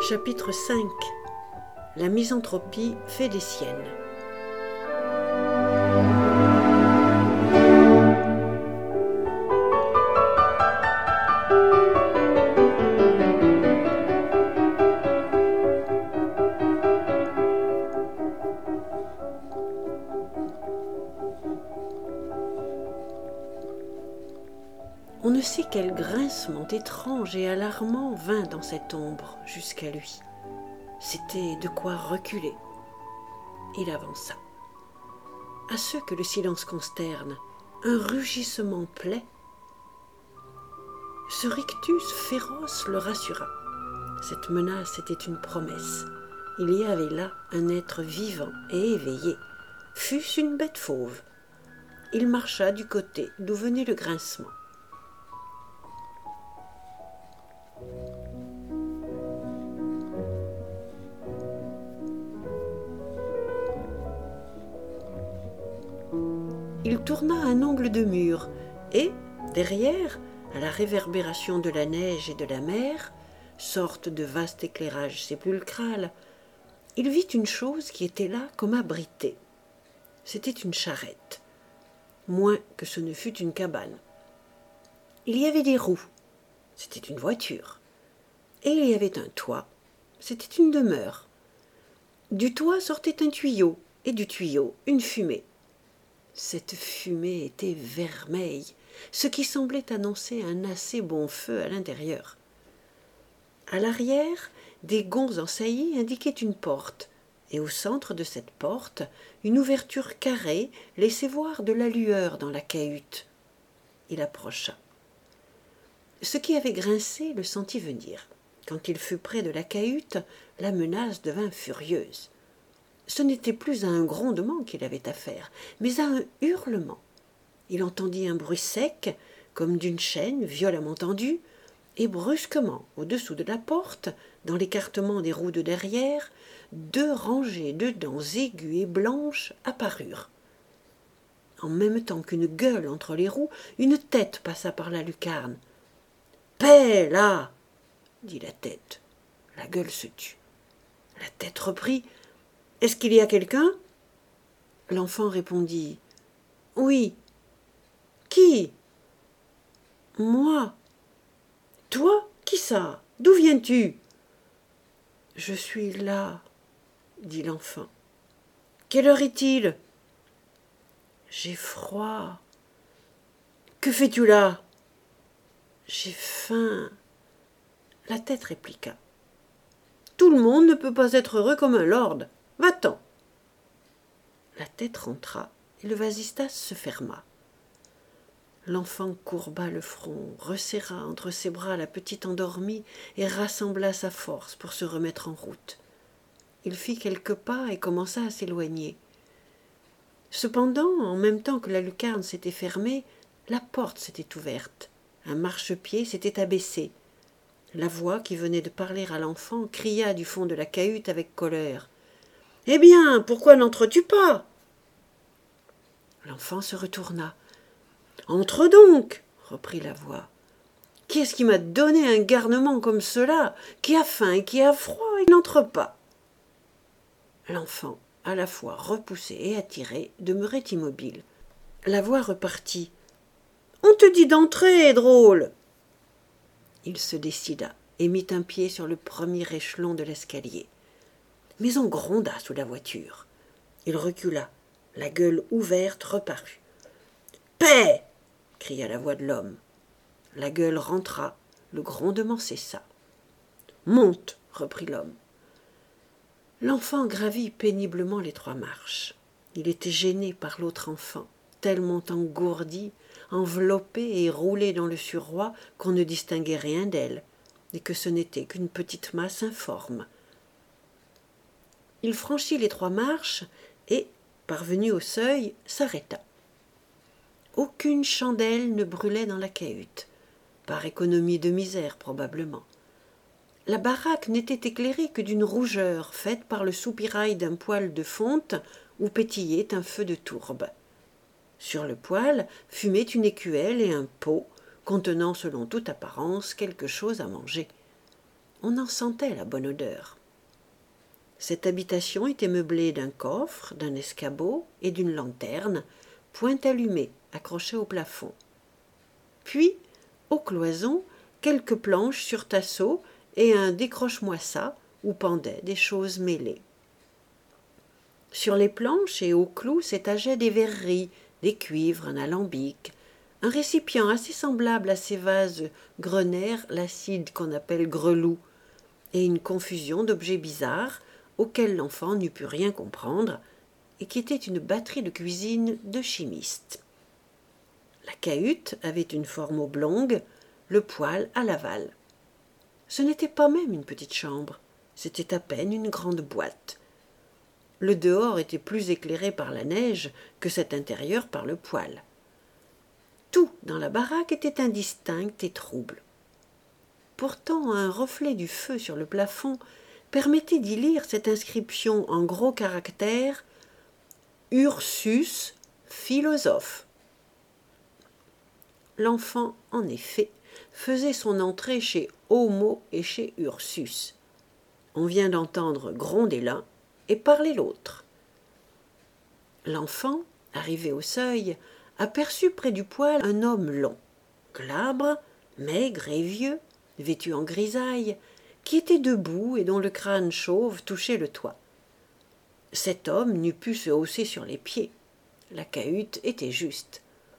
Chapitre 5. La misanthropie fait des siennes. On ne sait quel grincement étrange et alarmant vint dans cette ombre jusqu'à lui. C'était de quoi reculer. Il avança. À ceux que le silence consterne, un rugissement plaît. Ce rictus féroce le rassura. Cette menace était une promesse. Il y avait là un être vivant et éveillé, fût-ce une bête fauve. Il marcha du côté d'où venait le grincement. Il tourna un angle de mur et, derrière, à la réverbération de la neige et de la mer, sorte de vaste éclairage sépulcral, il vit une chose qui était là comme abritée. C'était une charrette, moins que ce ne fût une cabane. Il y avait des roues, c'était une voiture, et il y avait un toit, c'était une demeure. Du toit sortait un tuyau, et du tuyau une fumée. Cette fumée était vermeille, ce qui semblait annoncer un assez bon feu à l'intérieur. À l'arrière, des gonds en saillie indiquaient une porte, et au centre de cette porte, une ouverture carrée laissait voir de la lueur dans la cahute. Il approcha. Ce qui avait grincé le sentit venir. Quand il fut près de la cahute, la menace devint furieuse. Ce n'était plus à un grondement qu'il avait affaire, mais à un hurlement. Il entendit un bruit sec, comme d'une chaîne violemment tendue, et brusquement, au-dessous de la porte, dans l'écartement des roues de derrière, 2 rangées de dents aiguës et blanches apparurent. En même temps qu'une gueule entre les roues, une tête passa par la lucarne. « Paix, là !» dit la tête. La gueule se tut. La tête reprit. « Est-ce qu'il y a quelqu'un » L'enfant répondit. « Oui. »« Qui ?»« Moi. »« Toi ? Qui ça ? D'où viens-tu » ?»« Je suis là, » dit l'enfant. « Quelle heure est-il » ?»« J'ai froid. »« Que fais-tu là ?»« J'ai faim. » La tête répliqua. « Tout le monde ne peut pas être heureux comme un lord. Va-t'en. » La tête rentra et le vasistas se ferma. L'enfant courba le front, resserra entre ses bras la petite endormie et rassembla sa force pour se remettre en route. Il fit quelques pas et commença à s'éloigner. Cependant, en même temps que la lucarne s'était fermée, la porte s'était ouverte. Un marchepied s'était abaissé. La voix qui venait de parler à l'enfant cria du fond de la cahute avec colère. « Eh bien, pourquoi n'entres-tu pas » L'enfant se retourna. « Entre donc » reprit la voix. « Qui est-ce qui m'a donné un garnement comme cela, qui a faim et qui a froid, et n'entre pas » L'enfant, à la fois repoussé et attiré, demeurait immobile. La voix repartit. « On te dit d'entrer, drôle !» Il se décida et mit un pied sur le premier échelon de l'escalier. Mais on gronda sous la voiture. Il recula. La gueule ouverte reparut. « Paix !» cria la voix de l'homme. La gueule rentra. Le grondement cessa. « Monte !» reprit l'homme. L'enfant gravit péniblement les 3 marches. Il était gêné par l'autre enfant, tellement engourdi, enveloppée et roulée dans le suroît qu'on ne distinguait rien d'elle, et que ce n'était qu'une petite masse informe. Il franchit les 3 marches et, parvenu au seuil, s'arrêta. Aucune chandelle ne brûlait dans la cahute, par économie de misère probablement. La baraque n'était éclairée que d'une rougeur faite par le soupirail d'un poêle de fonte où pétillait un feu de tourbe. Sur le poêle fumaient une écuelle et un pot, contenant selon toute apparence quelque chose à manger. On en sentait la bonne odeur. Cette habitation était meublée d'un coffre, d'un escabeau et d'une lanterne, point allumée, accrochée au plafond. Puis, aux cloisons, quelques planches sur tasseau et un décroche-moi-ça où pendaient des choses mêlées. Sur les planches et aux clous s'étageaient des verreries, des cuivres, un alambic, un récipient assez semblable à ces vases grenaires l'acide qu'on appelle grelou, et une confusion d'objets bizarres auxquels l'enfant n'eût pu rien comprendre et qui était une batterie de cuisine de chimiste. La cahute avait une forme oblongue, le poêle à l'aval. Ce n'était pas même une petite chambre, c'était à peine une grande boîte. Le dehors était plus éclairé par la neige que cet intérieur par le poêle. Tout dans la baraque était indistinct et trouble. Pourtant, un reflet du feu sur le plafond permettait d'y lire cette inscription en gros caractères « Ursus, philosophe ». L'enfant, en effet, faisait son entrée chez Homo et chez Ursus. On vient d'entendre gronder l'un et parler l'autre. L'enfant, arrivé au seuil, aperçut près du poêle un homme long, glabre, maigre et vieux, vêtu en grisaille, qui était debout et dont le crâne chauve touchait le toit. Cet homme n'eût pu se hausser sur les pieds. La cahute était juste.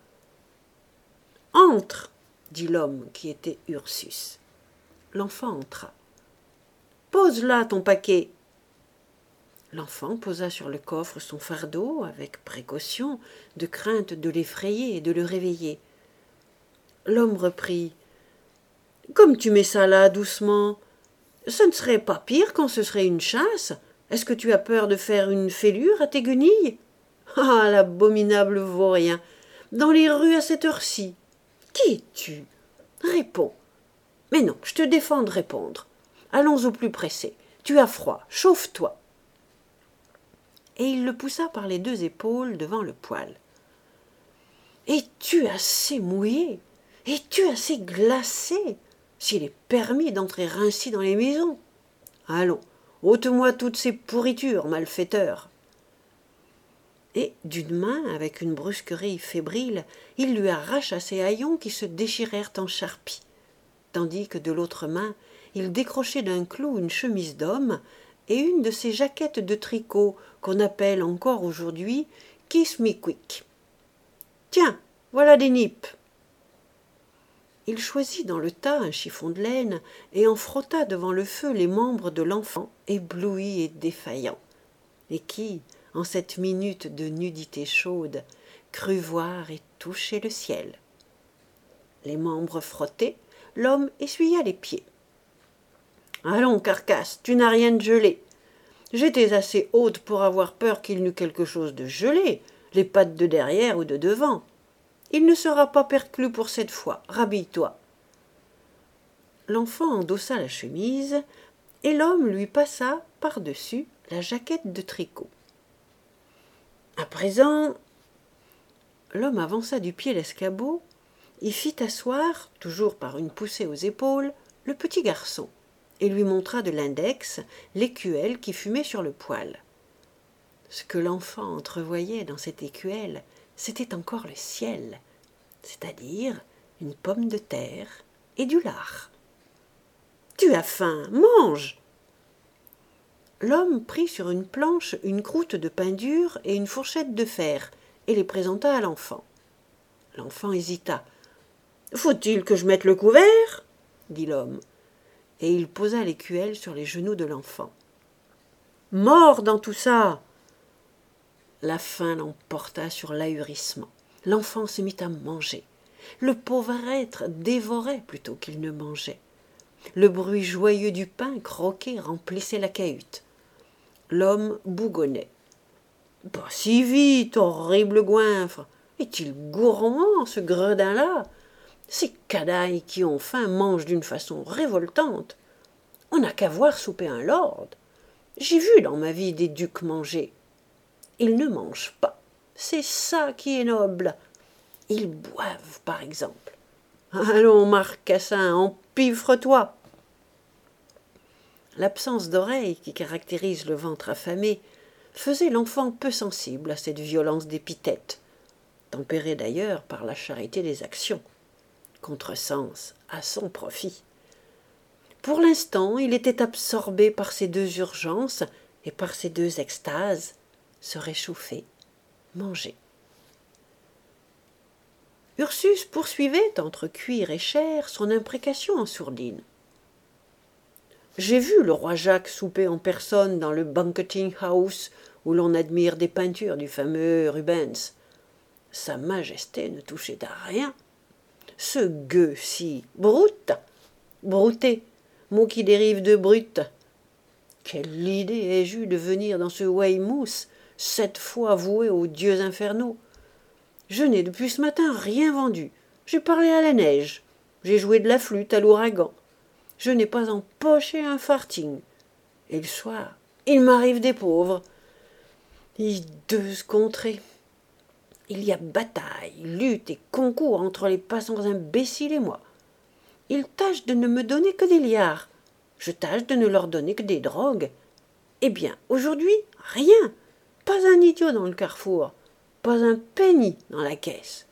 « Entre !» dit l'homme qui était Ursus. L'enfant entra. « Pose là ton paquet !» L'enfant posa sur le coffre son fardeau avec précaution, de crainte de l'effrayer et de le réveiller. L'homme reprit. « Comme tu mets ça là doucement, ce ne serait pas pire quand ce serait une chasse. Est-ce que tu as peur de faire une fêlure à tes guenilles? Ah, l'abominable vaurien! Dans les rues à cette heure-ci. Qui es-tu? Réponds. Mais non, je te défends de répondre. Allons au plus pressé. Tu as froid, chauffe-toi. » Et il le poussa par les 2 épaules devant le poêle. « Es-tu assez mouillé? Es-tu assez glacé? S'il est permis d'entrer ainsi dans les maisons. Allons, ôte-moi toutes ces pourritures, malfaiteur. » Et d'une main, avec une brusquerie fébrile, il lui arracha ses haillons qui se déchirèrent en charpie, tandis que de l'autre main, il décrochait d'un clou une chemise d'homme et une de ces jaquettes de tricot qu'on appelle encore aujourd'hui « Kiss me quick ». « Tiens, voilà des nippes !» Il choisit dans le tas un chiffon de laine et en frotta devant le feu les membres de l'enfant ébloui et défaillant, et qui, en cette minute de nudité chaude, crut voir et toucher le ciel. Les membres frottés, l'homme essuya les pieds. « Allons, carcasse, tu n'as rien de gelé. J'étais assez haute pour avoir peur qu'il n'eût quelque chose de gelé, les pattes de derrière ou de devant. Il ne sera pas perclus pour cette fois, rhabille-toi. » L'enfant endossa la chemise, et l'homme lui passa par-dessus la jaquette de tricot. « À présent… » L'homme avança du pied l'escabeau, y fit asseoir, toujours par une poussée aux épaules, le petit garçon, et lui montra de l'index l'écuelle qui fumait sur le poêle. Ce que l'enfant entrevoyait dans cette écuelle, c'était encore le ciel, c'est-à-dire une pomme de terre et du lard. « Tu as faim, mange !» L'homme prit sur une planche une croûte de pain dur et une fourchette de fer et les présenta à l'enfant. L'enfant hésita. « Faut-il que je mette le couvert ?» dit l'homme, et il posa l'écuelle sur les genoux de l'enfant. « Mort dans tout ça !» La faim l'emporta sur l'ahurissement. L'enfant se mit à manger. Le pauvre être dévorait plutôt qu'il ne mangeait. Le bruit joyeux du pain croqué remplissait la cahute. L'homme bougonnait. « Pas si vite, horrible goinfre! Est-il gourmand, ce gredin-là? Ces canailles qui ont faim mangent d'une façon révoltante. On n'a qu'à voir souper un lord. J'ai vu dans ma vie des ducs manger. Ils ne mangent pas. C'est ça qui est noble. Ils boivent, par exemple. Allons, Marcassin, empiffre-toi. » L'absence d'oreilles qui caractérise le ventre affamé faisait l'enfant peu sensible à cette violence d'épithète, tempérée d'ailleurs par la charité des actions, contresens à son profit. Pour l'instant, il était absorbé par ces deux urgences et par ces deux extases, se réchauffer, manger. Ursus poursuivait, entre cuir et chair, son imprécation en sourdine. J'ai vu le roi Jacques souper en personne dans le banqueting house où l'on admire des peintures du fameux Rubens. Sa Majesté ne touchait à rien. Ce gueux-ci, brute, brouté, mot qui dérive de brute. Quelle idée ai-je eue de venir dans ce Weymouth, 7 fois voué aux dieux infernaux. Je n'ai depuis ce matin rien vendu. J'ai parlé à la neige. J'ai joué de la flûte à l'ouragan. Je n'ai pas empoché un farthing. Et le soir, il m'arrive des pauvres. Hideuse contrée. Il y a bataille, lutte et concours entre les passants imbéciles et moi. Ils tâchent de ne me donner que des liards. Je tâche de ne leur donner que des drogues. Eh bien, aujourd'hui, rien. Pas un idiot dans le carrefour. Pas un penny dans la caisse.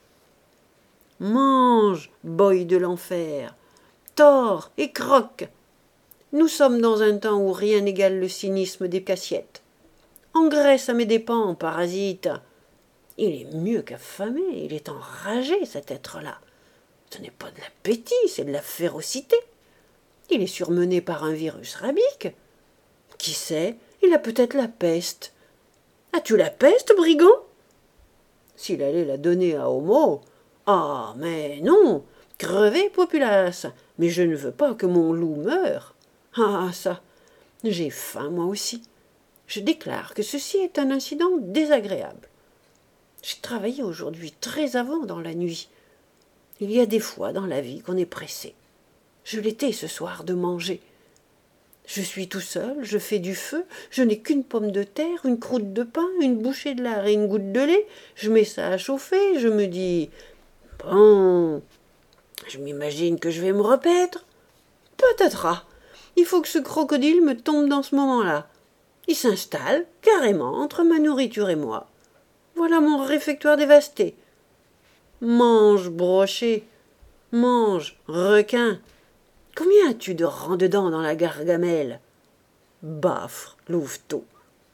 Mange, boy de l'enfer. Tors et croque. Nous sommes dans un temps où rien n'égale le cynisme des cassiettes. Engraisse à mes dépens, parasite. Il est mieux qu'affamé, il est enragé, cet être-là. Ce n'est pas de l'appétit, c'est de la férocité. Il est surmené par un virus rabique. Qui sait, il a peut-être la peste. As-tu la peste, brigand? S'il allait la donner à Homo. Ah, mais non, crevez, populace, mais je ne veux pas que mon loup meure. Ah, ça, j'ai faim, moi aussi. Je déclare que ceci est un incident désagréable. J'ai travaillé aujourd'hui très avant dans la nuit. Il y a des fois dans la vie qu'on est pressé. Je l'étais ce soir de manger. Je suis tout seul, je fais du feu, je n'ai qu'une pomme de terre, une croûte de pain, une bouchée de lard et une goutte de lait. Je mets ça à chauffer, je me dis « Bon, je m'imagine que je vais me repaître. Patatras, il faut que ce crocodile me tombe dans ce moment-là. Il s'installe, carrément, entre ma nourriture et moi. Voilà mon réfectoire dévasté. Mange, brochet, mange, requin. Combien as-tu de rangs-dedans dans la gargamelle? Baffre, louveteau.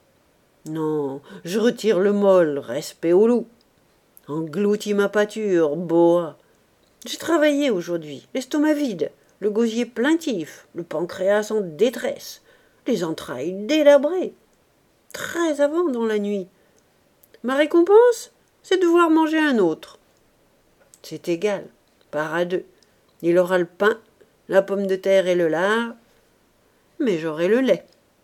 Non, je retire le molle, respect au loup. Engloutis ma pâture, boa. J'ai travaillé aujourd'hui, l'estomac vide, le gosier plaintif, le pancréas en détresse, les entrailles délabrées. Très avant dans la nuit. Ma récompense, c'est de devoir manger un autre. C'est égal, part à deux. Il aura le pain, la pomme de terre et le lard, mais j'aurai le lait.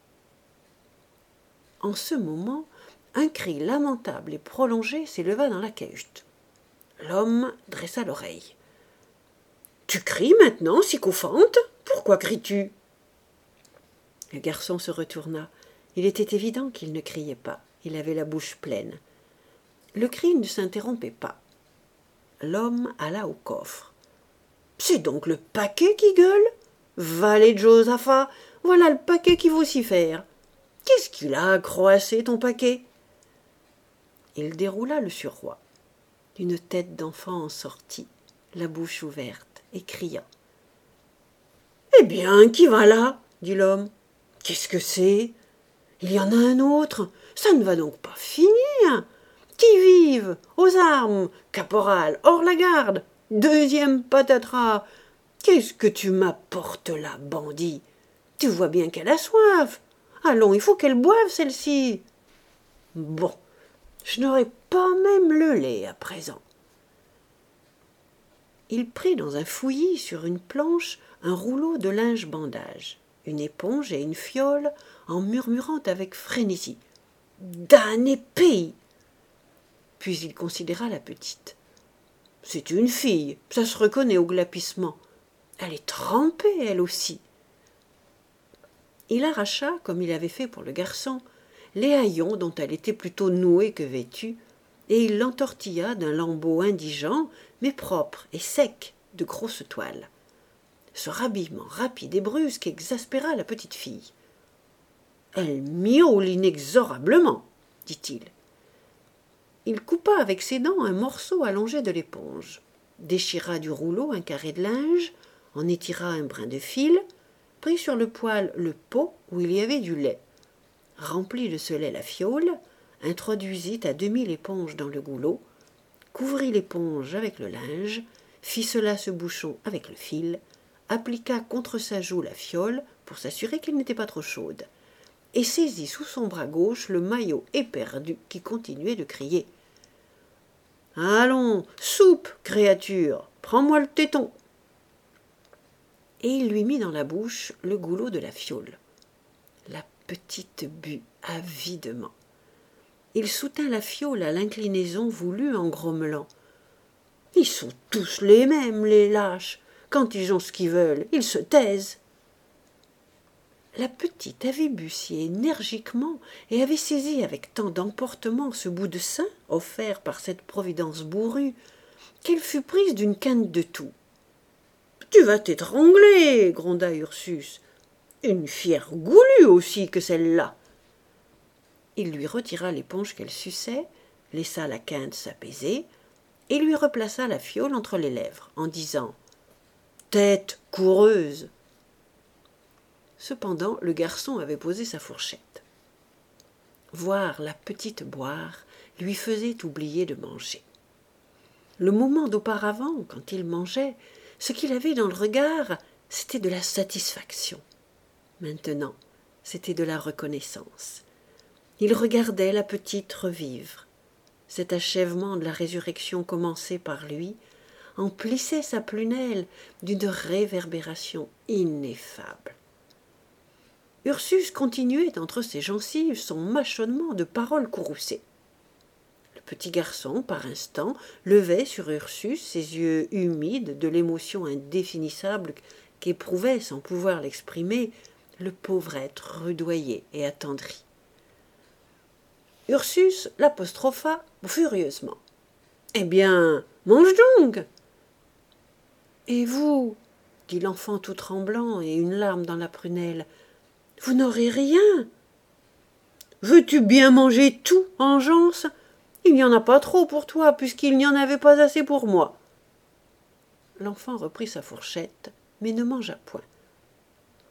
En ce moment, un cri lamentable et prolongé s'éleva dans la cahute. L'homme dressa l'oreille. « Tu cries maintenant, sycophante? Pourquoi cries-tu » Le garçon se retourna. Il était évident qu'il ne criait pas. Il avait la bouche pleine. Le cri ne s'interrompait pas. L'homme alla au coffre. « C'est donc le paquet qui gueule? Valet de Josaphat, voilà le paquet qui vocifère. Qu'est-ce qu'il a à croasser, ton paquet ?» Il déroula le surroi. Une tête d'enfant en sortit, la bouche ouverte, et cria. « Eh bien, qui va là ?» dit l'homme. « Qu'est-ce que c'est? Il y en a un autre, ça ne va donc pas finir. Qui vive, aux armes, caporal, hors la garde, deuxième patatras. Qu'est-ce que tu m'apportes là, bandit? Tu vois bien qu'elle a soif. Allons, il faut qu'elle boive, celle-ci. Bon, je n'aurai pas même le lait à présent. » Il prit dans un fouillis sur une planche un rouleau de linge bandage, une éponge et une fiole, en murmurant avec frénésie. « Damné pays !» Puis il considéra la petite. « C'est une fille, ça se reconnaît au glapissement. Elle est trempée, elle aussi. » Il arracha, comme il avait fait pour le garçon, les haillons dont elle était plutôt nouée que vêtue, et il l'entortilla d'un lambeau indigent, mais propre et sec, de grosse toile. Ce rhabillement rapide et brusque exaspéra la petite fille. « Elle miaule inexorablement, dit-il. Il coupa avec ses dents un morceau allongé de l'éponge, déchira du rouleau un carré de linge, en étira un brin de fil, prit sur le poêle le pot où il y avait du lait, remplit de ce lait la fiole, introduisit à demi l'éponge dans le goulot, couvrit l'éponge avec le linge, ficela ce bouchon avec le fil, appliqua contre sa joue la fiole pour s'assurer qu'elle n'était pas trop chaude, et saisit sous son bras gauche le maillot éperdu qui continuait de crier. « Allons, soupe, créature, prends-moi le téton !» Et il lui mit dans la bouche le goulot de la fiole. La petite but avidement. Il soutint la fiole à l'inclinaison voulue en grommelant. « Ils sont tous les mêmes, les lâches. Quand ils ont ce qu'ils veulent, ils se taisent. » La petite avait bu si énergiquement et avait saisi avec tant d'emportement ce bout de sein offert par cette providence bourrue qu'elle fut prise d'une quinte de toux. « Tu vas t'étrangler !» gronda Ursus. « Une fière goulue aussi que celle-là !» Il lui retira l'éponge qu'elle suçait, laissa la quinte s'apaiser et lui replaça la fiole entre les lèvres en disant « Tête coureuse !» Cependant, le garçon avait posé sa fourchette. Voir la petite boire lui faisait oublier de manger. Le moment d'auparavant, quand il mangeait, ce qu'il avait dans le regard, c'était de la satisfaction. Maintenant, c'était de la reconnaissance. Il regardait la petite revivre. Cet achèvement de la résurrection commencée par lui emplissait sa prunelle d'une réverbération ineffable. Ursus continuait entre ses gencives son mâchonnement de paroles courroucées. Le petit garçon, par instants, levait sur Ursus ses yeux humides de l'émotion indéfinissable qu'éprouvait, sans pouvoir l'exprimer, le pauvre être rudoyé et attendri. Ursus l'apostropha furieusement. « Eh bien, mange donc !»« Et vous, dit l'enfant tout tremblant et une larme dans la prunelle, vous n'aurez rien. Veux-tu bien manger tout, Engeance ? Il n'y en a pas trop pour toi, puisqu'il n'y en avait pas assez pour moi. L'enfant reprit sa fourchette, mais ne mangea point. Mange !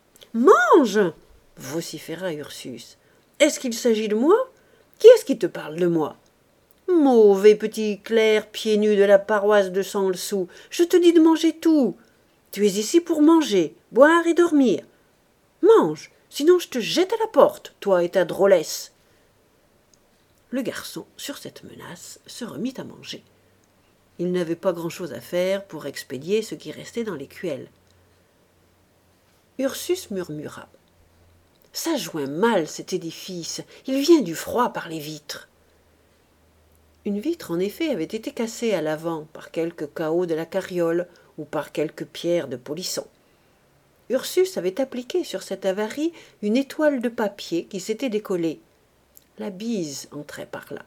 Vociféra Ursus. Est-ce qu'il s'agit de moi ? Qui est-ce qui te parle de moi ? Mauvais petit clerc pieds nus de la paroisse de Sanlsou, je te dis de manger tout. Tu es ici pour manger, boire et dormir. Mange, sinon je te jette à la porte, toi et ta drôlesse. Le garçon, sur cette menace, se remit à manger. Il n'avait pas grand-chose à faire pour expédier ce qui restait dans l'écuelle. Ursus murmura. « Ça joint mal, cet édifice. Il vient du froid par les vitres. » Une vitre, en effet, avait été cassée à l'avant par quelque chaos de la carriole ou par quelque pierre de polisson. Ursus avait appliqué sur cette avarie une étoile de papier qui s'était décollée. La bise entrait par là.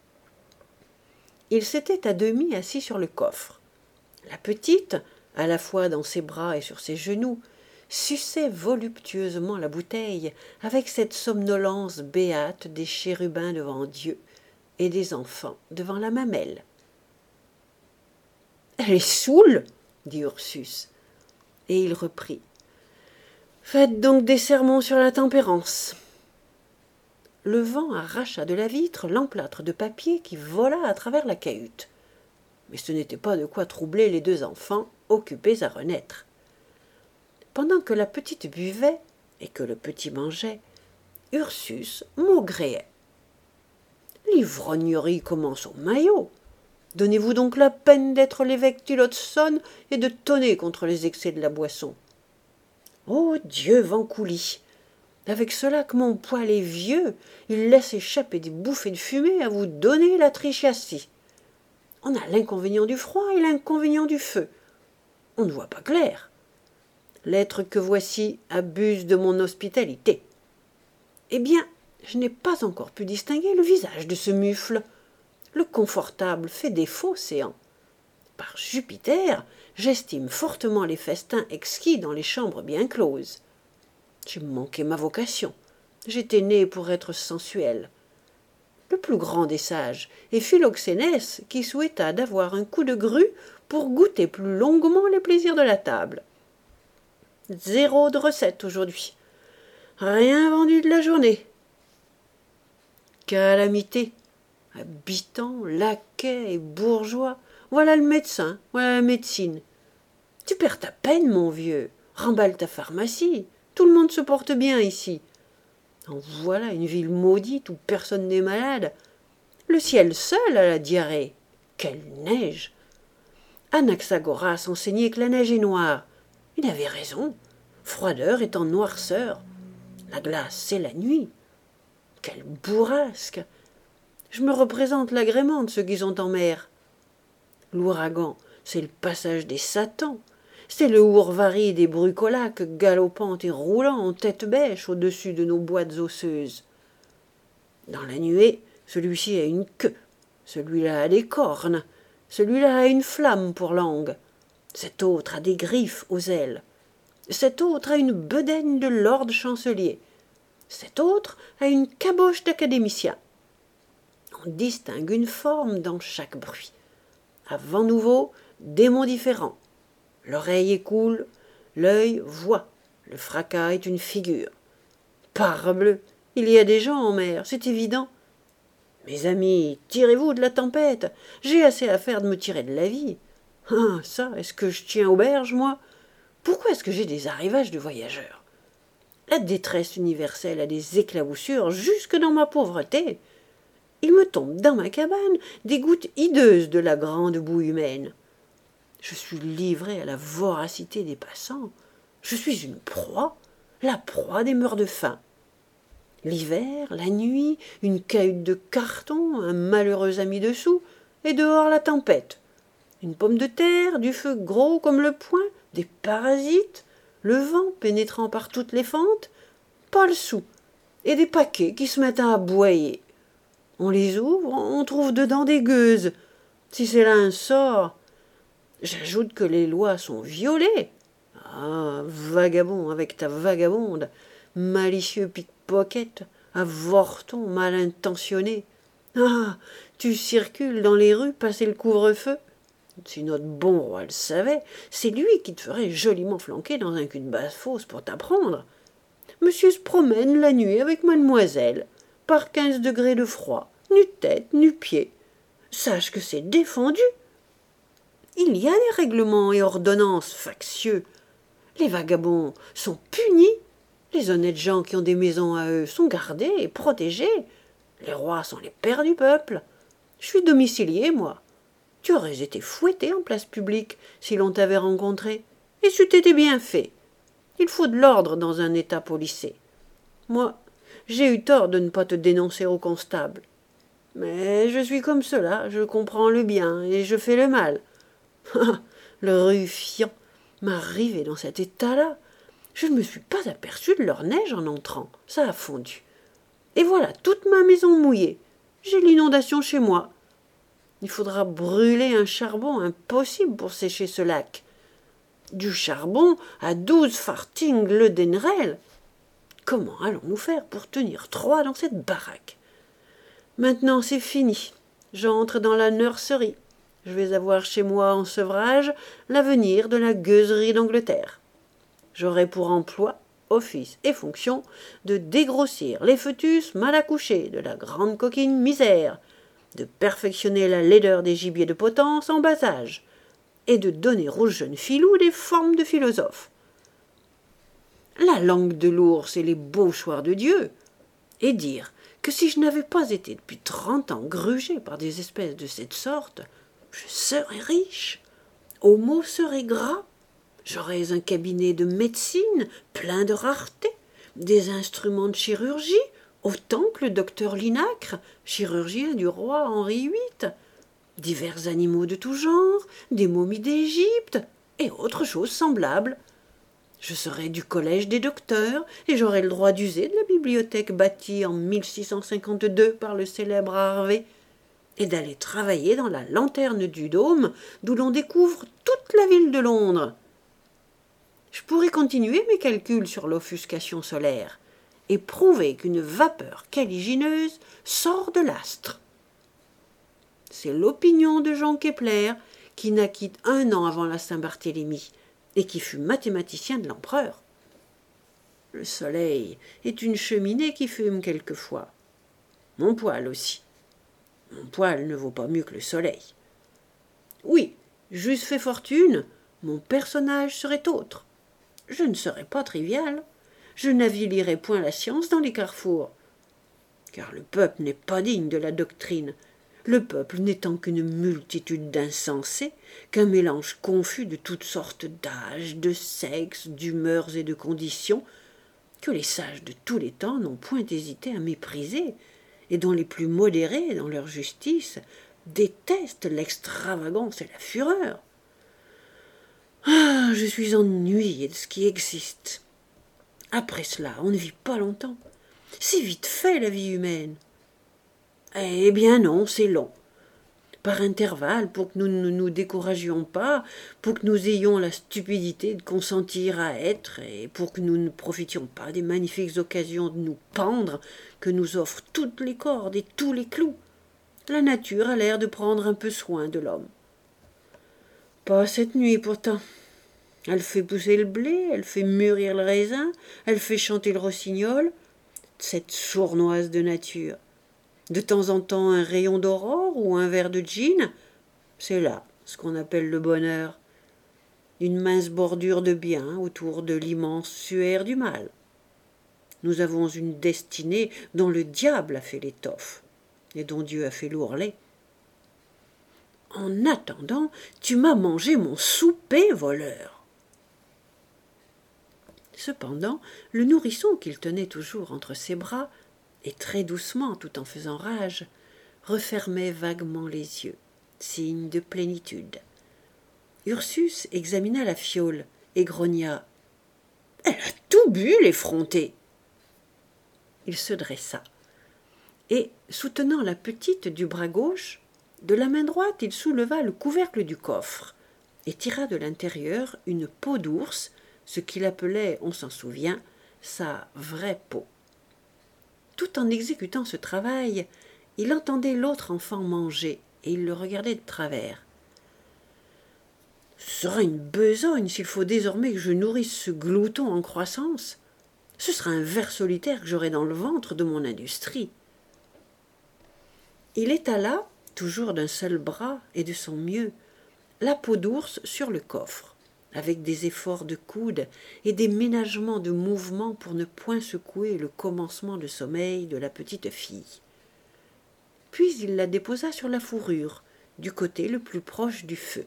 Il s'était à demi assis sur le coffre. La petite, à la fois dans ses bras et sur ses genoux, suçait voluptueusement la bouteille avec cette somnolence béate des chérubins devant Dieu et des enfants devant la mamelle. « Elle est saoule, dit Ursus, et il reprit. « Faites donc des sermons sur la tempérance. » Le vent arracha de la vitre l'emplâtre de papier qui vola à travers la cahute. Mais ce n'était pas de quoi troubler les deux enfants, occupés à renaître. Pendant que la petite buvait et que le petit mangeait, Ursus maugréait. « L'ivrognerie commence au maillot. Donnez-vous donc la peine d'être l'évêque Tillotson et de tonner contre les excès de la boisson. Ô Dieu Vancouli ! Avec cela que mon poil est vieux, il laisse échapper des bouffées de fumée à vous donner la trichiatie. On a l'inconvénient du froid et l'inconvénient du feu. On ne voit pas clair. L'être que voici abuse de mon hospitalité. Eh bien, je n'ai pas encore pu distinguer le visage de ce mufle. Le confortable fait défaut, séant. Par Jupiter, j'estime fortement les festins exquis dans les chambres bien closes. J'ai manqué ma vocation. J'étais né pour être sensuel. Le plus grand des sages est Philoxénès, qui souhaita d'avoir un coup de grue pour goûter plus longuement les plaisirs de la table. 0 de recette aujourd'hui. Rien vendu de la journée. Calamité. Habitants, laquais et bourgeois, voilà le médecin, voilà la médecine. Tu perds ta peine, mon vieux. Remballe ta pharmacie. Tout le monde se porte bien ici. En voilà une ville maudite où personne n'est malade. Le ciel seul a la diarrhée. Quelle neige! Anaxagoras enseignait que la neige est noire. Il avait raison. Froideur étant noirceur. La glace, c'est la nuit. Quelle bourrasque! Je me représente l'agrément de ceux qui sont en mer. L'ouragan, c'est le passage des satans. C'est le hourvari des brucolaques galopant et roulant en tête bêche au-dessus de nos boîtes osseuses. Dans la nuée, celui-ci a une queue, celui-là a des cornes, celui-là a une flamme pour langue, cet autre a des griffes aux ailes, cet autre a une bedaine de lord chancelier, cet autre a une caboche d'académicien. On distingue une forme dans chaque bruit. À vent nouveau, démon différent. L'oreille écoule, l'œil voit, le fracas est une figure. Parbleu, il y a des gens en mer, c'est évident. Mes amis, tirez-vous de la tempête, j'ai assez à faire de me tirer de la vie. Ah, ça, est-ce que je tiens auberge, moi? Pourquoi est-ce que j'ai des arrivages de voyageurs? La détresse universelle a des éclaboussures jusque dans ma pauvreté. Il me tombe dans ma cabane des gouttes hideuses de la grande boue humaine. Je suis livré à la voracité des passants. Je suis une proie, la proie des meurs de faim. L'hiver, la nuit, une cahute de carton, un malheureux ami dessous, et dehors la tempête. Une pomme de terre, du feu gros comme le poing, des parasites, le vent pénétrant par toutes les fentes, pas le sou, et des paquets qui se mettent à aboyer. On les ouvre, on trouve dedans des gueuses. Si c'est là un sort. J'ajoute que les lois sont violées. Ah, vagabond avec ta vagabonde, malicieux pickpocket, avorton mal intentionné. Ah, tu circules dans les rues passer le couvre-feu. Si notre bon roi le savait, c'est lui qui te ferait joliment flanquer dans un cul de basse-fosse pour t'apprendre. Monsieur se promène la nuit avec mademoiselle, par 15 degrés de froid, nu-tête, nu-pied. Sache que c'est défendu. Il y a des règlements et ordonnances factieux. Les vagabonds sont punis. Les honnêtes gens qui ont des maisons à eux sont gardés et protégés. Les rois sont les pères du peuple. Je suis domicilié, moi. Tu aurais été fouetté en place publique si l'on t'avait rencontré. Et c'eût été bien fait. Il faut de l'ordre dans un état policé. Moi, j'ai eu tort de ne pas te dénoncer au constable. Mais je suis comme cela, je comprends le bien et je fais le mal. Ah, le ruffian m'a arrivé dans cet état-là. Je ne me suis pas aperçu de leur neige en entrant. Ça a fondu. Et voilà toute ma maison mouillée. J'ai l'inondation chez moi. Il faudra brûler un charbon impossible pour sécher ce lac. Du charbon à 12 farthings le denrel. Comment allons-nous faire pour tenir 3 dans cette baraque? Maintenant c'est fini. J'entre dans la nurserie. Je vais avoir chez moi en sevrage l'avenir de la gueuserie d'Angleterre. J'aurai pour emploi, office et fonction de dégrossir les fœtus mal accouchés de la grande coquine misère, de perfectionner la laideur des gibiers de potence en bas âge, et de donner aux jeunes filous des formes de philosophes. La langue de l'ours et les beauchoirs de Dieu, et dire que si je n'avais pas été depuis 30 ans grugé par des espèces de cette sorte, je serais riche, Homo serait gras, j'aurais un cabinet de médecine plein de raretés, des instruments de chirurgie, autant que le docteur Linacre, chirurgien du roi Henri VIII, divers animaux de tout genre, des momies d'Égypte, et autres choses semblables. Je serais du collège des docteurs, et j'aurais le droit d'user de la bibliothèque bâtie en 1652 par le célèbre Harvey. et d'aller travailler dans la lanterne du dôme, d'où l'on découvre toute la ville de Londres. Je pourrais continuer mes calculs sur l'offuscation solaire et prouver qu'une vapeur caligineuse sort de l'astre. C'est l'opinion de Jean Kepler, qui naquit 1 an avant la Saint-Barthélemy et qui fut mathématicien de l'empereur. Le soleil est une cheminée qui fume quelquefois. Mon poil aussi. Mon poil ne vaut pas mieux que le soleil. Oui, j'eusse fait fortune, mon personnage serait autre. Je ne serais pas trivial. Je n'avilerais point la science dans les carrefours. Car le peuple n'est pas digne de la doctrine. Le peuple n'étant qu'une multitude d'insensés, qu'un mélange confus de toutes sortes d'âges, de sexes, d'humeurs et de conditions, que les sages de tous les temps n'ont point hésité à mépriser, et dont les plus modérés dans leur justice détestent l'extravagance et la fureur. Ah, je suis ennuyé de ce qui existe. Après cela, on ne vit pas longtemps. C'est vite fait, la vie humaine. Eh bien non, c'est long. Par intervalles, pour que nous ne nous découragions pas, pour que nous ayons la stupidité de consentir à être, et pour que nous ne profitions pas des magnifiques occasions de nous pendre que nous offrent toutes les cordes et tous les clous. La nature a l'air de prendre un peu soin de l'homme. Pas cette nuit pourtant. Elle fait pousser le blé, elle fait mûrir le raisin, elle fait chanter le rossignol, cette sournoise de nature. De temps en temps un rayon d'aurore ou un verre de gin, c'est là ce qu'on appelle le bonheur. Une mince bordure de bien autour de l'immense suaire du mal. Nous avons une destinée dont le diable a fait l'étoffe et dont Dieu a fait l'ourlet. En attendant, tu m'as mangé mon souper, voleur. Cependant, le nourrisson qu'il tenait toujours entre ses bras, et très doucement, tout en faisant rage, refermait vaguement les yeux, signe de plénitude. Ursus examina la fiole et grogna. « Elle a tout bu, l'effrontée !» Il se dressa, et, soutenant la petite du bras gauche, de la main droite il souleva le couvercle du coffre, et tira de l'intérieur une peau d'ours, ce qu'il appelait, on s'en souvient, sa vraie peau. Tout en exécutant ce travail, il entendait l'autre enfant manger, et il le regardait de travers. « Ce sera une besogne s'il faut désormais que je nourrisse ce glouton en croissance. Ce sera un ver solitaire que j'aurai dans le ventre de mon industrie. » Il étala, toujours d'un seul bras et de son mieux, la peau d'ours sur le coffre, avec des efforts de coude et des ménagements de mouvements pour ne point secouer le commencement de sommeil de la petite fille. Puis il la déposa sur la fourrure, du côté le plus proche du feu.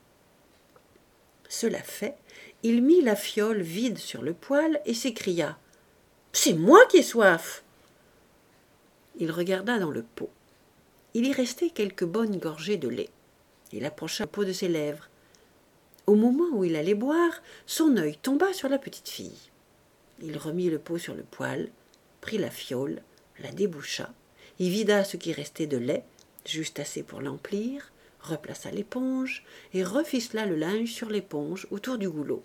Cela fait, il mit la fiole vide sur le poêle et s'écria « C'est moi qui ai soif !» Il regarda dans le pot. Il y restait quelques bonnes gorgées de lait. Il approcha le pot de ses lèvres. Au moment où il allait boire, son œil tomba sur la petite fille. Il remit le pot sur le poêle, prit la fiole, la déboucha, y vida ce qui restait de lait, juste assez pour l'emplir, replaça l'éponge et reficela le linge sur l'éponge autour du goulot.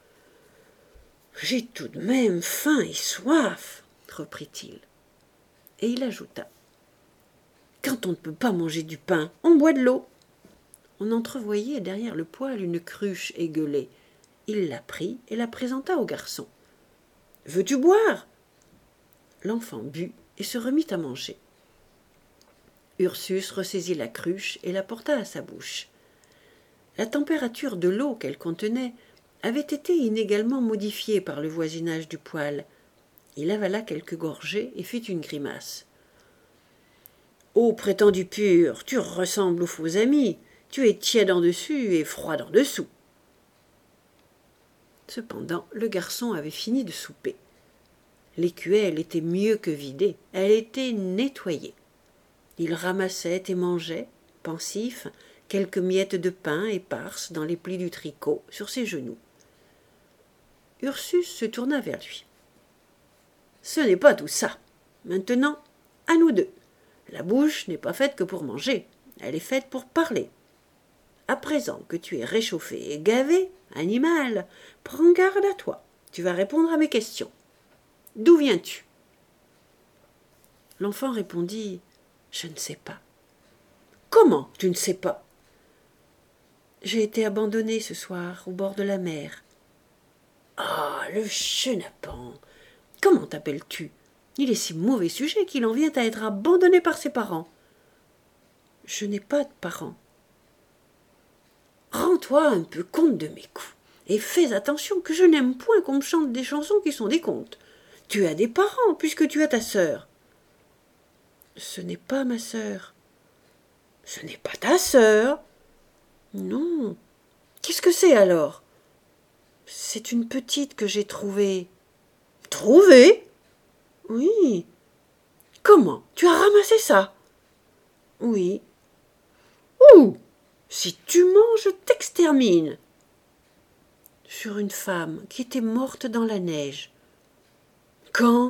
« J'ai tout de même faim et soif, » reprit-il. Et il ajouta. Quand on ne peut pas manger du pain, on boit de l'eau. On entrevoyait derrière le poêle une cruche égueulée. Il la prit et la présenta au garçon. « Veux-tu boire ?» L'enfant but et se remit à manger. Ursus ressaisit la cruche et la porta à sa bouche. La température de l'eau qu'elle contenait avait été inégalement modifiée par le voisinage du poêle. Il avala quelques gorgées et fit une grimace. « Ô prétendu pur, tu ressembles aux faux amis. Tu es tiède en dessus et froid en dessous. » Cependant, le garçon avait fini de souper. L'écuelle était mieux que vidée, elle était nettoyée. Il ramassait et mangeait, pensif, quelques miettes de pain éparses dans les plis du tricot sur ses genoux. Ursus se tourna vers lui. « Ce n'est pas tout ça. Maintenant, à nous deux. La bouche n'est pas faite que pour manger, elle est faite pour parler. À présent que tu es réchauffé et gavé, animal, prends garde à toi, tu vas répondre à mes questions. D'où viens-tu ? L'enfant répondit « Je ne sais pas. »« Comment tu ne sais pas ?»« J'ai été abandonné ce soir au bord de la mer. »« Ah, le chenapan ! Comment t'appelles-tu ? Il est si mauvais sujet qu'il en vient à être abandonné par ses parents. »« Je n'ai pas de parents. »« Rends-toi un peu compte de mes coups, et fais attention que je n'aime point qu'on me chante des chansons qui sont des contes. Tu as des parents, puisque tu as ta sœur. »« Ce n'est pas ma sœur. »« Ce n'est pas ta sœur. »« Non. Qu'est-ce que c'est alors ? » ?»« C'est une petite que j'ai trouvée. »« Trouvée ? » ?»« Oui. »« Comment ? Tu as ramassé ça ? » ?»« Oui. »« Où ? Si tu manges, je t'extermine. » »« Sur une femme qui était morte dans la neige. »« Quand ? » ?»«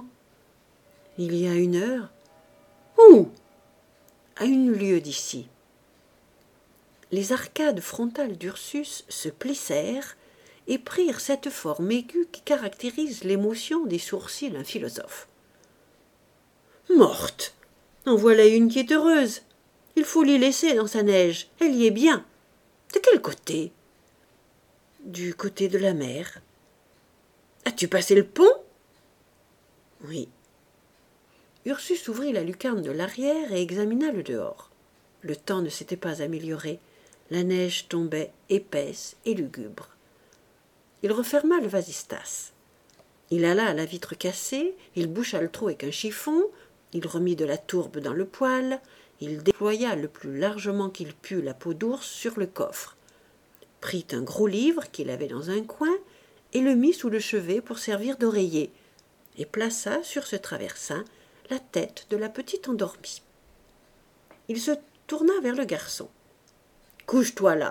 Il y a 1 heure. »« Où ? » ?»« À 1 lieue d'ici. » Les arcades frontales d'Ursus se plissèrent et prirent cette forme aiguë qui caractérise l'émotion des sourcils d'un philosophe. « Morte ! En voilà une qui est heureuse. Il faut l'y laisser dans sa neige. Elle y est bien. De quel côté ? » ?»« Du côté de la mer. »« As-tu passé le pont ? » ?»« Oui. » Ursus ouvrit la lucarne de l'arrière et examina le dehors. Le temps ne s'était pas amélioré. La neige tombait épaisse et lugubre. Il referma le vasistas. Il alla à la vitre cassée, il boucha le trou avec un chiffon, il remit de la tourbe dans le poêle, il déploya le plus largement qu'il put la peau d'ours sur le coffre, prit un gros livre qu'il avait dans un coin et le mit sous le chevet pour servir d'oreiller, et plaça sur ce traversin la tête de la petite endormie. Il se tourna vers le garçon. « Couche-toi là. »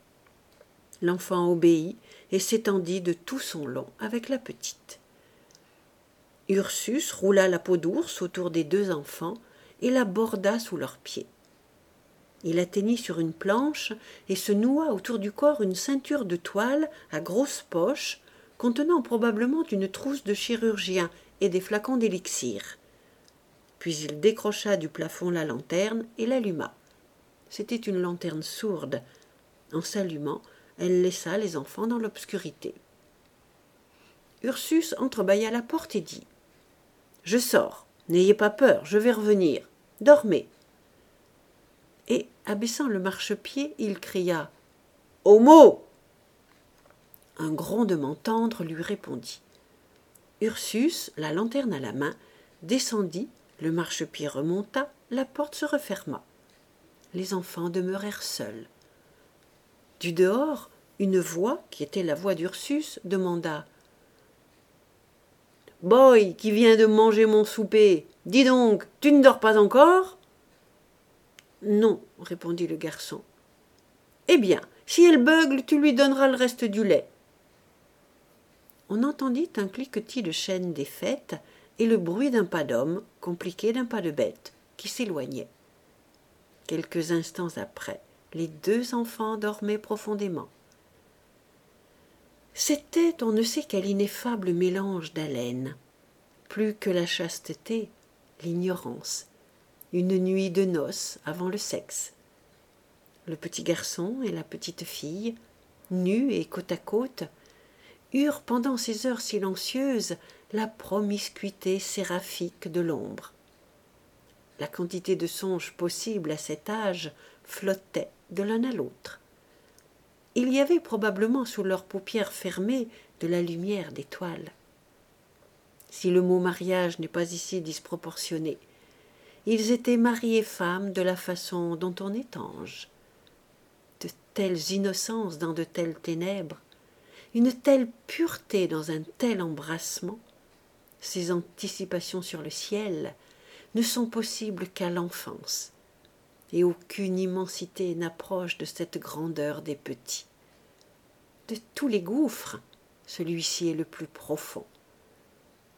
L'enfant obéit et s'étendit de tout son long avec la petite. Ursus roula la peau d'ours autour des 2 enfants et la borda sous leurs pieds. Il atteignit sur une planche et se noua autour du corps une ceinture de toile à grosses poches contenant probablement une trousse de chirurgien et des flacons d'élixir. Puis il décrocha du plafond la lanterne et l'alluma. C'était une lanterne sourde. En s'allumant, elle laissa les enfants dans l'obscurité. Ursus entrebâilla la porte et dit « Je sors, n'ayez pas peur, je vais revenir. Dormez. » Et, abaissant le marchepied, il cria « Homo !» Un grondement tendre lui répondit. Ursus, la lanterne à la main, descendit, le marchepied remonta, la porte se referma. Les enfants demeurèrent seuls. Du dehors, une voix, qui était la voix d'Ursus, demanda « Boy, qui vient de manger mon souper, dis donc, tu ne dors pas encore ?»« Non, » répondit le garçon. « Eh bien, si elle beugle, tu lui donneras le reste du lait. » On entendit un cliquetis de chaînes défaites et le bruit d'un pas d'homme, compliqué d'un pas de bête, qui s'éloignait. Quelques instants après, les 2 enfants dormaient profondément. C'était on ne sait quel ineffable mélange d'haleine, plus que la chasteté, l'ignorance, une nuit de noces avant le sexe. Le petit garçon et la petite fille, nus et côte à côte, eurent pendant ces heures silencieuses la promiscuité séraphique de l'ombre. La quantité de songes possibles à cet âge flottait de l'un à l'autre. Il y avait probablement sous leurs paupières fermées de la lumière d'étoiles. Si le mot mariage n'est pas ici disproportionné, ils étaient mari et femme de la façon dont on est ange. De telles innocences dans de telles ténèbres, une telle pureté dans un tel embrassement, ces anticipations sur le ciel ne sont possibles qu'à l'enfance, et aucune immensité n'approche de cette grandeur des petits. De tous les gouffres, celui-ci est le plus profond.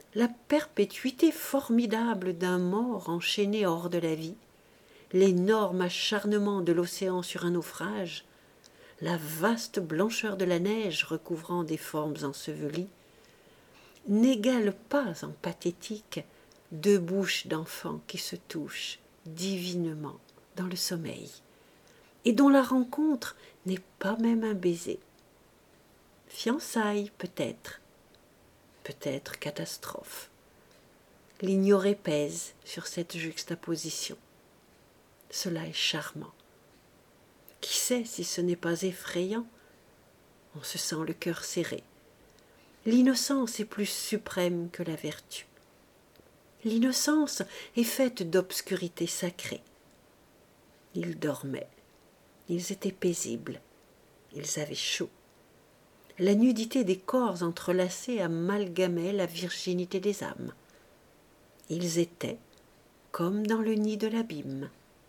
la perpétuité formidable d'un mort enchaîné hors de la vie, l'énorme acharnement de l'océan sur un naufrage, la vaste blancheur de la neige recouvrant des formes ensevelies, n'égalent pas en pathétique deux bouches d'enfants qui se touchent divinement dans le sommeil, et dont la rencontre n'est pas même un baiser. Fiançailles peut-être, peut-être catastrophe. L'ignoré pèse sur cette juxtaposition. Cela est charmant. Qui sait si ce n'est pas effrayant? On se sent le cœur serré. L'innocence est plus suprême que la vertu. L'innocence est faite d'obscurité sacrée. Ils dormaient. Ils étaient paisibles. Ils avaient chaud. La nudité des corps entrelacés amalgamait la virginité des âmes. Ils étaient comme dans le nid de l'abîme.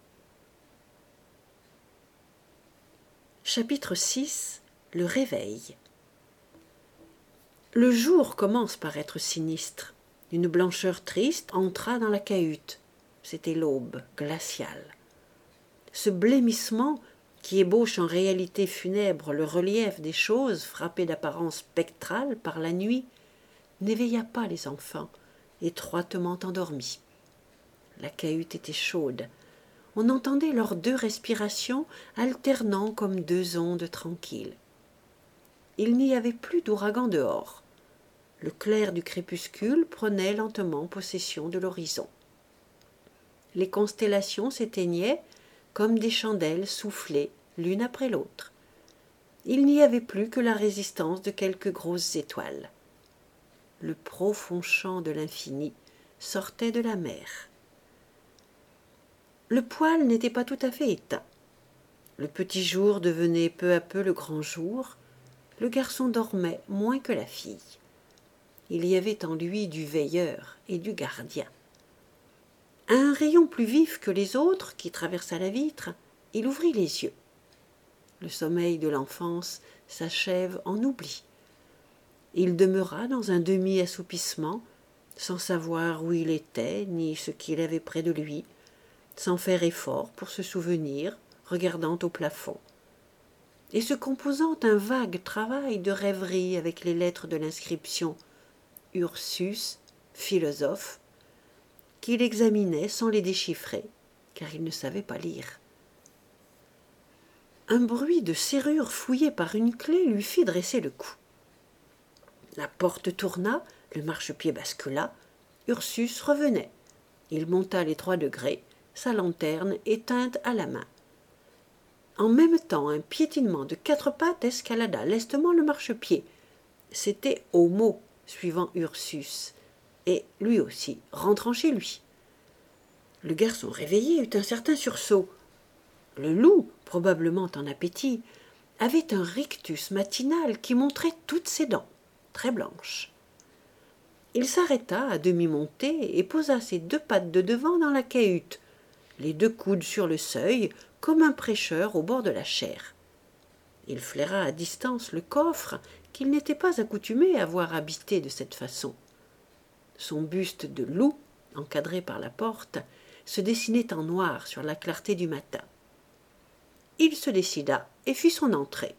Chapitre 6. Le réveil. Le jour commence par être sinistre. Une blancheur triste entra dans la cahute. C'était l'aube glaciale. Ce blêmissement, qui ébauche en réalité funèbre le relief des choses frappées d'apparence spectrale par la nuit, n'éveilla pas les enfants, étroitement endormis. La cahute était chaude. On entendait leurs deux respirations alternant comme deux ondes tranquilles. Il n'y avait plus d'ouragan dehors. Le clair du crépuscule prenait lentement possession de l'horizon. Les constellations s'éteignaient comme des chandelles soufflées l'une après l'autre. Il n'y avait plus que la résistance de quelques grosses étoiles. Le profond chant de l'infini sortait de la mer. Le poêle n'était pas tout à fait éteint. Le petit jour devenait peu à peu le grand jour. Le garçon dormait moins que la fille. Il y avait en lui du veilleur et du gardien. À un rayon plus vif que les autres qui traversa la vitre, il ouvrit les yeux. Le sommeil de l'enfance s'achève en oubli. Il demeura dans un demi-assoupissement, sans savoir où il était ni ce qu'il avait près de lui, sans faire effort pour se souvenir, regardant au plafond, et se composant un vague travail de rêverie avec les lettres de l'inscription « Ursus, philosophe », qu'il examinait sans les déchiffrer, car il ne savait pas lire. Un bruit de serrure fouillée par une clé lui fit dresser le cou. La porte tourna, le marchepied bascula, Ursus revenait. Il monta les 3 degrés, sa lanterne éteinte à la main. En même temps, un piétinement de 4 pattes escalada lestement le marchepied. C'était Homo, suivant Ursus, et lui aussi, rentrant chez lui. Le garçon réveillé eut un certain sursaut. Le loup, probablement en appétit, avait un rictus matinal qui montrait toutes ses dents, très blanches. Il s'arrêta à demi monté et posa ses 2 pattes de devant dans la cahute, les 2 coudes sur le seuil, comme un prêcheur au bord de la chaire. Il flaira à distance le coffre qu'il n'était pas accoutumé à voir habité de cette façon. Son buste de loup, encadré par la porte, se dessinait en noir sur la clarté du matin. Il se décida et fit son entrée.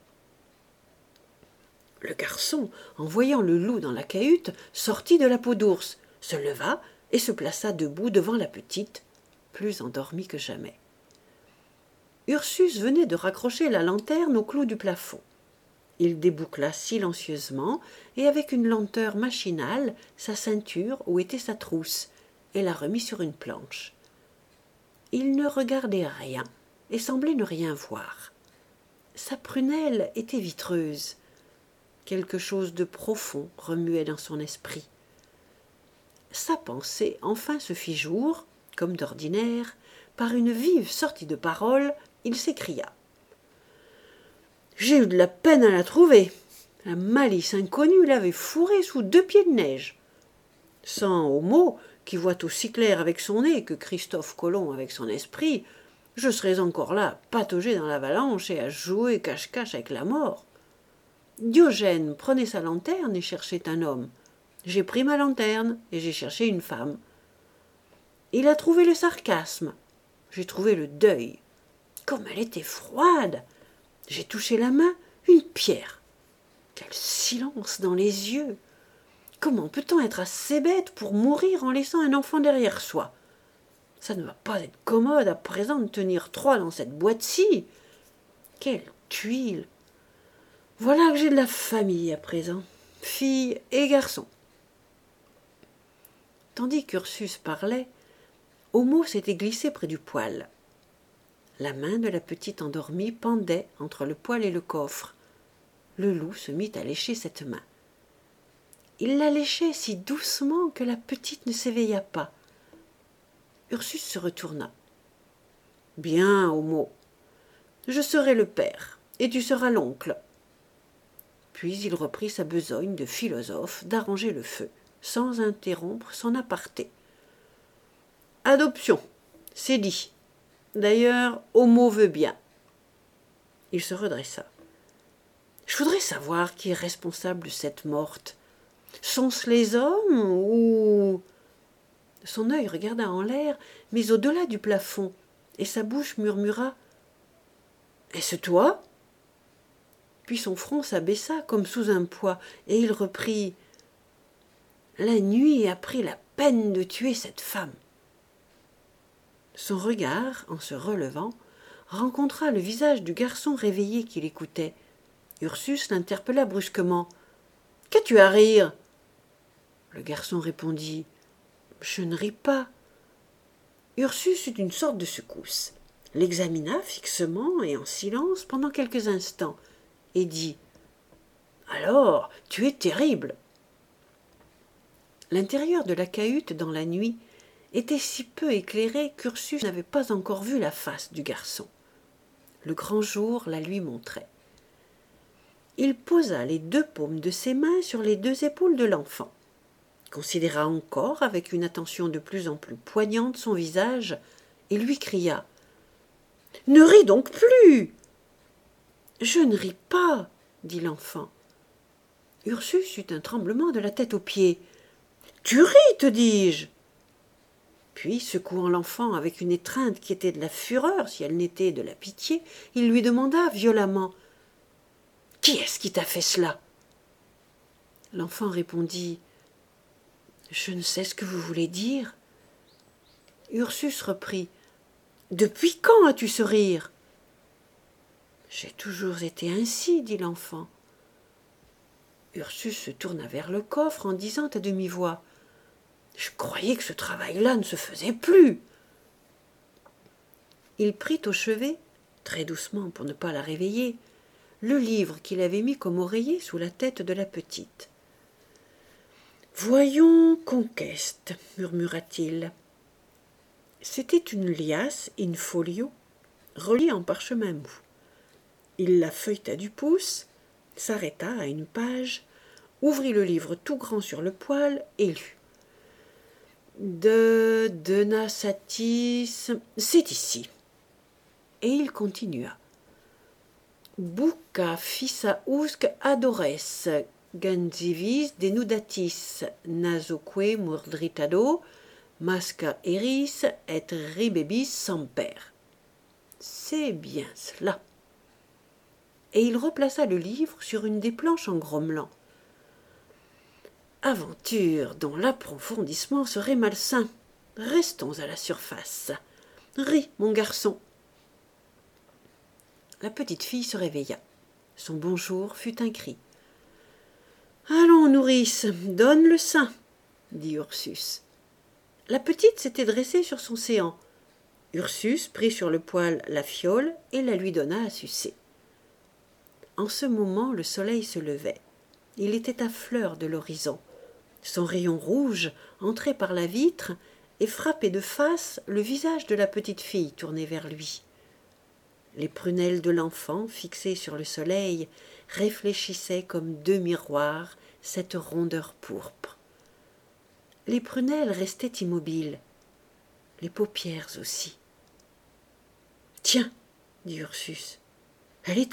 Le garçon, en voyant le loup dans la cahute, sortit de la peau d'ours, se leva et se plaça debout devant la petite, plus endormie que jamais. Ursus venait de raccrocher la lanterne au clou du plafond. Il déboucla silencieusement et avec une lenteur machinale sa ceinture où était sa trousse et la remit sur une planche. Il ne regardait rien et semblait ne rien voir. Sa prunelle était vitreuse. Quelque chose de profond remuait dans son esprit. Sa pensée enfin se fit jour, comme d'ordinaire, par une vive sortie de parole, il s'écria. « J'ai eu de la peine à la trouver. La malice inconnue l'avait fourrée sous 2 pieds de neige. Sans Homo, qui voit aussi clair avec son nez que Christophe Colomb avec son esprit, je serais encore là, patauger dans l'avalanche et à jouer cache-cache avec la mort. Diogène prenait sa lanterne et cherchait un homme. J'ai pris ma lanterne et j'ai cherché une femme. Il a trouvé le sarcasme. J'ai trouvé le deuil. Comme elle était froide. J'ai touché la main, une pierre. Quel silence dans les yeux. Comment peut-on être assez bête pour mourir en laissant un enfant derrière soi? Ça ne va pas être commode à présent de tenir trois dans cette boîte-ci. Quelle tuile. Voilà que j'ai de la famille à présent, fille et garçon. Tandis qu'Ursus parlait, Homo s'était glissé près du poêle. La main de la petite endormie pendait entre le poêle et le coffre. Le loup se mit à lécher cette main. Il la léchait si doucement que la petite ne s'éveilla pas. Ursus se retourna. « Bien, Homo, je serai le père, et tu seras l'oncle. » Puis il reprit sa besogne de philosophe d'arranger le feu, sans interrompre son aparté. « Adoption, c'est dit. D'ailleurs, Homo veut bien. » Il se redressa. « Je voudrais savoir qui est responsable de cette morte. Sont-ce les hommes ou... » Son œil regarda en l'air, mais au-delà du plafond, et sa bouche murmura « Est-ce toi ?» Puis son front s'abaissa comme sous un poids, et il reprit « La nuit a pris la peine de tuer cette femme. » Son regard, en se relevant, rencontra le visage du garçon réveillé qui l'écoutait. Ursus l'interpella brusquement. « Qu'as-tu à rire ?» Le garçon répondit « Je ne ris pas. » Ursus eut une sorte de secousse, l'examina fixement et en silence pendant quelques instants, et dit « Alors, tu es terrible !» L'intérieur de la cahute dans la nuit était si peu éclairé qu'Ursus n'avait pas encore vu la face du garçon. Le grand jour la lui montrait. Il posa les deux paumes de ses mains sur les deux épaules de l'enfant, considéra encore avec une attention de plus en plus poignante son visage et lui cria « Ne ris donc plus !»« Je ne ris pas !» dit l'enfant. Ursus eut un tremblement de la tête aux pieds. « Tu ris, te dis-je !» Puis, secouant l'enfant avec une étreinte qui était de la fureur si elle n'était de la pitié, il lui demanda violemment « Qui est-ce qui t'a fait cela ?» L'enfant répondit « Je ne sais ce que vous voulez dire. » Ursus reprit « Depuis quand as-tu ce rire ?»« J'ai toujours été ainsi, » dit l'enfant. Ursus se tourna vers le coffre en disant à demi-voix « Je croyais que ce travail-là ne se faisait plus. » Il prit au chevet, très doucement pour ne pas la réveiller, le livre qu'il avait mis comme oreiller sous la tête de la petite. « Voyons, Conqueste, » murmura-t-il. C'était une liasse in folio, reliée en parchemin mou. Il la feuilleta du pouce, s'arrêta à une page, ouvrit le livre tout grand sur le poêle et lut. De Denasatis, c'est ici. Et il continua. Bucca fissa usque adores, ganzivis denudatis, nasoque murdritado, masca eris et ribebis semper. C'est bien cela. Et il replaça le livre sur une des planches en grommelant. Aventure dont l'approfondissement serait malsain. Restons à la surface. Ris, mon garçon. La petite fille se réveilla. Son bonjour fut un cri. Allons, nourrice, donne le sein, dit Ursus. La petite s'était dressée sur son séant. Ursus prit sur le poêle la fiole et la lui donna à sucer. En ce moment, le soleil se levait. Il était à fleur de l'horizon. Son rayon rouge entrait par la vitre et frappait de face le visage de la petite fille tournée vers lui. Les prunelles de l'enfant, fixées sur le soleil, réfléchissaient comme deux miroirs cette rondeur pourpre. Les prunelles restaient immobiles, les paupières aussi. « Tiens, dit Ursus, elle est aveugle. »